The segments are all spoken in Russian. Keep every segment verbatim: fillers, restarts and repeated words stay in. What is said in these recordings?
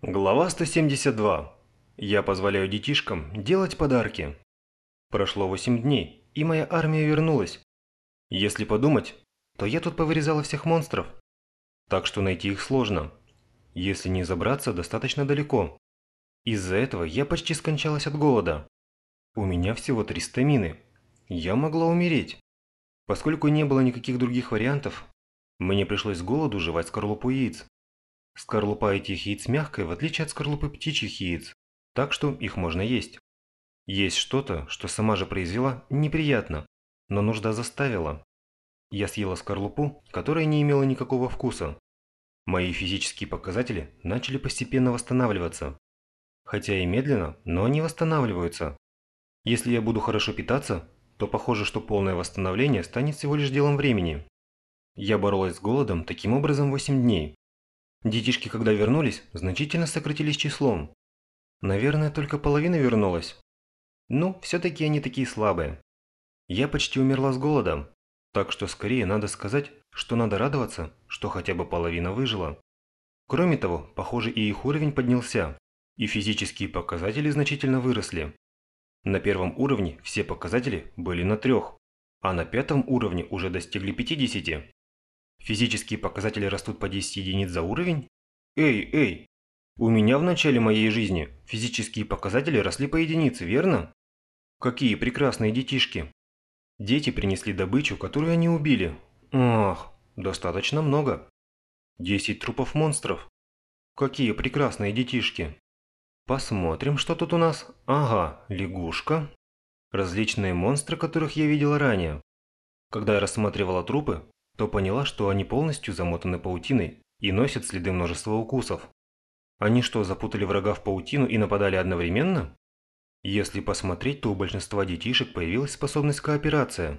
Глава сто семьдесят два. Я позволяю детишкам делать подарки. Прошло восемь дней, и моя армия вернулась. Если подумать, то я тут повырезала всех монстров. Так что найти их сложно. Если не забраться достаточно далеко. Из-за этого я почти скончалась от голода. У меня всего три стамины. Я могла умереть. Поскольку не было никаких других вариантов, мне пришлось с голоду жевать скорлупу яиц. Скорлупа этих яиц мягкая, в отличие от скорлупы птичьих яиц, так что их можно есть. Есть что-то, что сама же произвела, неприятно, но нужда заставила. Я съела скорлупу, которая не имела никакого вкуса. Мои физические показатели начали постепенно восстанавливаться. Хотя и медленно, но они восстанавливаются. Если я буду хорошо питаться, то похоже, что полное восстановление станет всего лишь делом времени. Я боролась с голодом таким образом восемь дней. Детишки, когда вернулись, значительно сократились числом. Наверное, только половина вернулась. Ну, все-таки они такие слабые. Я почти умерла с голодом, так что скорее надо сказать, что надо радоваться, что хотя бы половина выжила. Кроме того, похоже, и их уровень поднялся, и физические показатели значительно выросли. На первом уровне все показатели были на трех, а на пятом уровне уже достигли пятидесяти. Физические показатели растут по десять единиц за уровень? Эй, эй! У меня в начале моей жизни физические показатели росли по единице, верно? Какие прекрасные детишки! Дети принесли добычу, которую они убили. Ах, достаточно много. Десять трупов монстров. Какие прекрасные детишки! Посмотрим, что тут у нас. Ага, лягушка. Различные монстры, которых я видела ранее. Когда я рассматривала трупы, то поняла, что они полностью замотаны паутиной и носят следы множества укусов. Они что, запутали врага в паутину и нападали одновременно? Если посмотреть, то у большинства детишек появилась способность кооперация.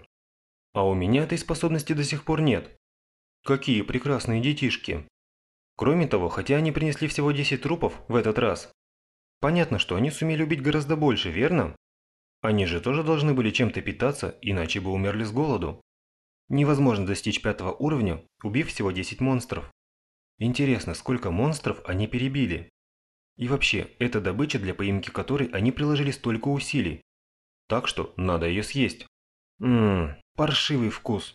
А у меня этой способности до сих пор нет. Какие прекрасные детишки. Кроме того, хотя они принесли всего десять трупов в этот раз, понятно, что они сумели убить гораздо больше, верно? Они же тоже должны были чем-то питаться, иначе бы умерли с голоду. Невозможно достичь пятого уровня, убив всего десять монстров. Интересно, сколько монстров они перебили? И вообще, это добыча, для поимки которой они приложили столько усилий. Так что надо ее съесть. Ммм, паршивый вкус.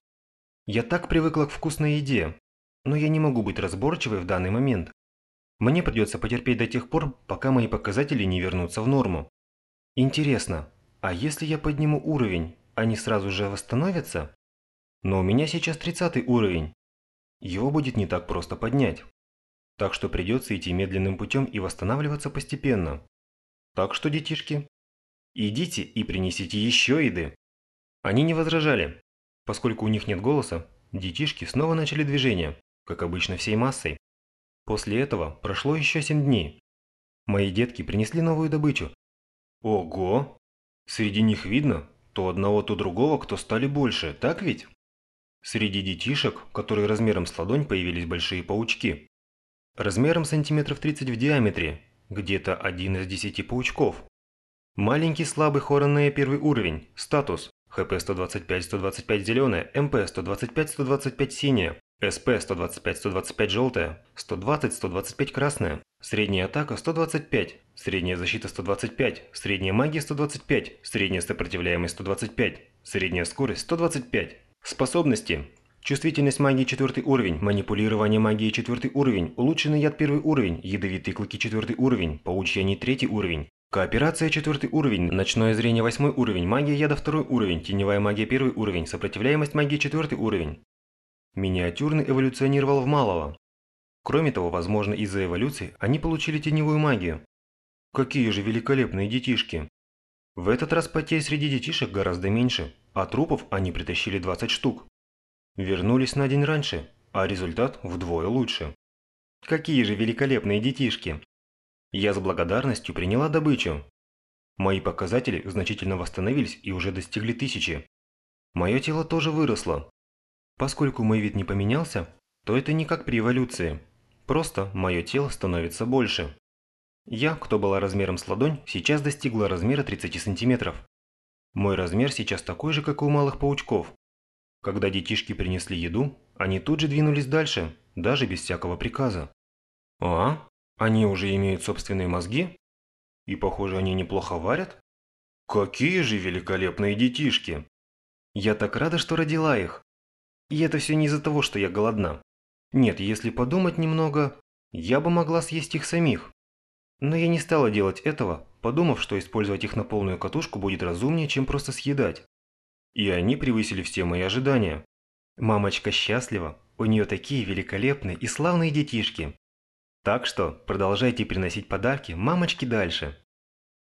Я так привыкла к вкусной еде, но я не могу быть разборчивой в данный момент. Мне придется потерпеть до тех пор, пока мои показатели не вернутся в норму. Интересно, а если я подниму уровень, они сразу же восстановятся? Но у меня сейчас тридцатый уровень. Его будет не так просто поднять. Так что придется идти медленным путем и восстанавливаться постепенно. Так что, детишки, идите и принесите еще еды. Они не возражали. Поскольку у них нет голоса, детишки снова начали движение, как обычно всей массой. После этого прошло еще семь дней. Мои детки принесли новую добычу. Ого! Среди них видно, то одного, то другого, кто стали больше, так ведь? Среди детишек, которые размером с ладонь, появились большие паучки. Размером сантиметров тридцать в диаметре, где-то один из десяти паучков. Маленький слабый Хоронея первый уровень, статус, ХП сто двадцать пять сто двадцать пять зеленая, МП сто двадцать пять сто двадцать пять синяя, СП сто двадцать пять сто двадцать пять желтая, сто двадцать сто двадцать пять красная, средняя атака сто двадцать пять, средняя защита сто двадцать пять, средняя магия сто двадцать пять, средняя сопротивляемость сто двадцать пять, средняя скорость сто двадцать пять. Способности. Чувствительность магии четвертый уровень, манипулирование магией четвертый уровень, улучшенный яд первый уровень, ядовитые клыки четвертый уровень, паучья нить третий уровень, кооперация четвертый уровень, ночное зрение восьмой уровень, магия яда второй уровень, теневая магия первый уровень, сопротивляемость магии четвертый уровень. Миниатюрный эволюционировал в малого. Кроме того, возможно, из-за эволюции они получили теневую магию. Какие же великолепные детишки! В этот раз потерь среди детишек гораздо меньше, а трупов они притащили двадцать штук. Вернулись на день раньше, а результат вдвое лучше. Какие же великолепные детишки! Я с благодарностью приняла добычу. Мои показатели значительно восстановились и уже достигли тысячи. Мое тело тоже выросло. Поскольку мой вид не поменялся, то это не как при эволюции. Просто мое тело становится больше. Я, кто была размером с ладонь, сейчас достигла размера тридцати сантиметров. Мой размер сейчас такой же, как у малых паучков. Когда детишки принесли еду, они тут же двинулись дальше, даже без всякого приказа. А? Они уже имеют собственные мозги? И, похоже, они неплохо варят? Какие же великолепные детишки! Я так рада, что родила их. И это все не из-за того, что я голодна. Нет, если подумать немного, я бы могла съесть их самих. Но я не стала делать этого, подумав, что использовать их на полную катушку будет разумнее, чем просто съедать. И они превысили все мои ожидания. Мамочка счастлива, у нее такие великолепные и славные детишки. Так что продолжайте приносить подарки мамочке дальше.